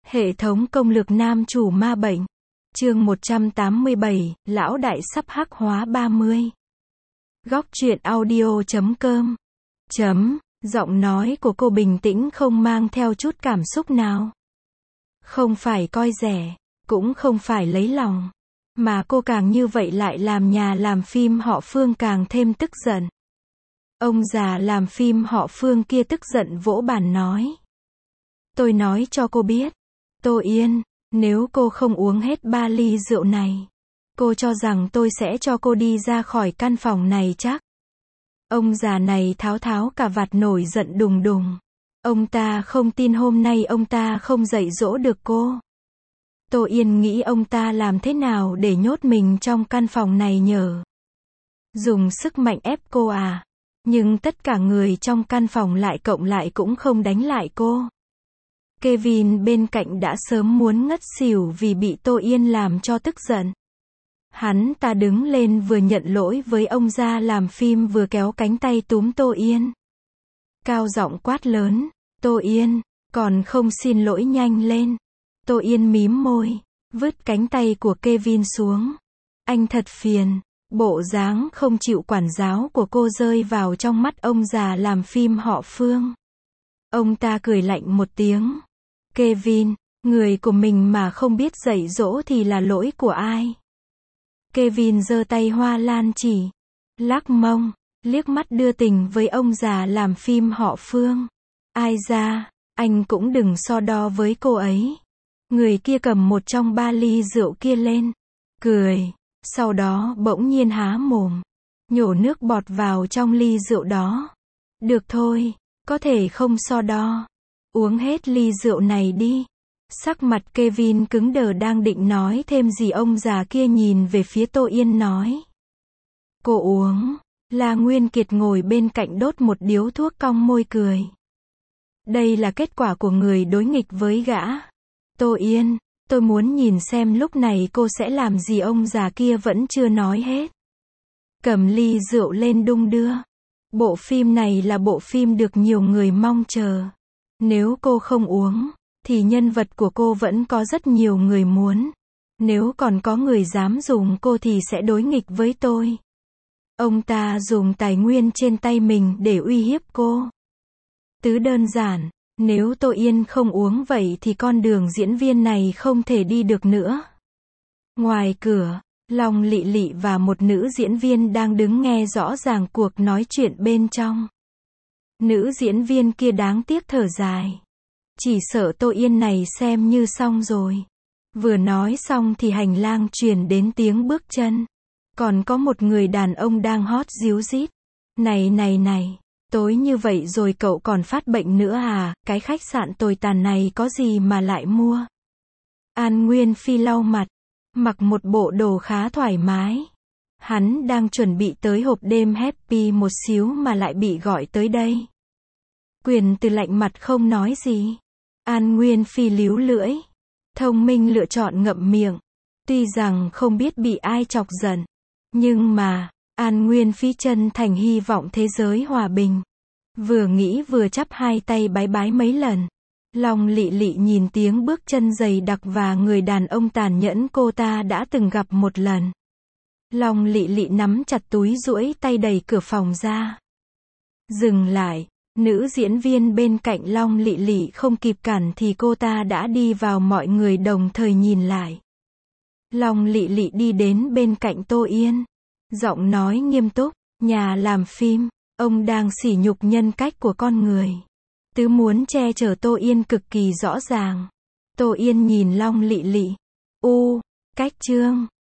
Hệ thống công lược nam chủ ma bệnh. Chương 187, lão đại sắp hắc hóa 30. Góc truyện audio.com. Giọng nói của cô bình tĩnh không mang theo chút cảm xúc nào. Không phải coi rẻ, cũng không phải lấy lòng. Mà cô càng như vậy lại làm nhà làm phim họ Phương càng thêm tức giận. Ông già làm phim họ Phương kia tức giận vỗ bàn nói. Tôi nói cho cô biết, Tô Yên, nếu cô không uống hết 3 ly rượu này, cô cho rằng tôi sẽ cho cô đi ra khỏi căn phòng này chắc. Ông già này tháo tháo cả vạt nổi giận đùng đùng. Ông ta không tin hôm nay ông ta không dạy dỗ được cô. Tô Yên nghĩ ông ta làm thế nào để nhốt mình trong căn phòng này nhở? Dùng sức mạnh ép cô à? Nhưng tất cả người trong căn phòng lại cộng lại cũng không đánh lại cô. Kevin bên cạnh đã sớm muốn ngất xỉu vì bị Tô Yên làm cho tức giận. Hắn ta đứng lên vừa nhận lỗi với ông già làm phim vừa kéo cánh tay túm Tô Yên. Cao giọng quát lớn, Tô Yên, còn không xin lỗi nhanh lên. Tô Yên mím môi, vứt cánh tay của Kevin xuống. Anh thật phiền. Bộ dáng không chịu quản giáo của cô rơi vào trong mắt ông già làm phim họ Phương. Ông ta cười lạnh một tiếng. Kevin, người của mình mà không biết dạy dỗ thì là lỗi của ai? Kevin giơ tay hoa lan chỉ, lắc mông, liếc mắt đưa tình với ông già làm phim họ Phương. Ai ra, anh cũng đừng so đo với cô ấy. Người kia cầm một trong 3 ly rượu kia lên, cười, sau đó bỗng nhiên há mồm, nhổ nước bọt vào trong ly rượu đó. Được thôi, có thể không so đo. Uống hết ly rượu này đi. Sắc mặt Kevin cứng đờ đang định nói thêm gì ông già kia nhìn về phía Tô Yên nói. Cô uống. La Nguyên Kiệt ngồi bên cạnh đốt một điếu thuốc cong môi cười. Đây là kết quả của người đối nghịch với gã. Tô Yên, tôi muốn nhìn xem lúc này cô sẽ làm gì ông già kia vẫn chưa nói hết. Cầm ly rượu lên đung đưa. Bộ phim này là bộ phim được nhiều người mong chờ. Nếu cô không uống, thì nhân vật của cô vẫn có rất nhiều người muốn. Nếu còn có người dám dùng cô thì sẽ đối nghịch với tôi. Ông ta dùng tài nguyên trên tay mình để uy hiếp cô. Tứ đơn giản, nếu Tô Yên không uống vậy thì con đường diễn viên này không thể đi được nữa. Ngoài cửa, Long Lị Lị và một nữ diễn viên đang đứng nghe rõ ràng cuộc nói chuyện bên trong. Nữ diễn viên kia đáng tiếc thở dài. Chỉ sợ Tô Yên này xem như xong rồi. Vừa nói xong thì hành lang truyền đến tiếng bước chân. Còn có một người đàn ông đang hót ríu rít. Này, tối như vậy rồi cậu còn phát bệnh nữa à, cái khách sạn tồi tàn này có gì mà lại mua. An Nguyên Phi lau mặt, mặc một bộ đồ khá thoải mái. Hắn đang chuẩn bị tới hộp đêm happy một xíu mà lại bị gọi tới đây. Quyền Từ lạnh mặt không nói gì. An Nguyên Phi líu lưỡi. Thông minh lựa chọn ngậm miệng. Tuy rằng không biết bị ai chọc giận. Nhưng mà, An Nguyên Phi chân thành hy vọng thế giới hòa bình. Vừa nghĩ vừa chắp hai tay bái bái mấy lần. Long Lị Lị nhìn tiếng bước chân dày đặc và người đàn ông tàn nhẫn cô ta đã từng gặp một lần. Long Lị Lị nắm chặt túi duỗi tay đẩy cửa phòng ra. Dừng lại. Nữ diễn viên bên cạnh Long Lị Lị không kịp cản thì cô ta đã đi vào, mọi người đồng thời nhìn lại. Long Lị Lị đi đến bên cạnh Tô Yên. Giọng nói nghiêm túc, nhà làm phim, ông đang sỉ nhục nhân cách của con người. Tứ muốn che chở Tô Yên cực kỳ rõ ràng. Tô Yên nhìn Long Lị Lị. Cách chương.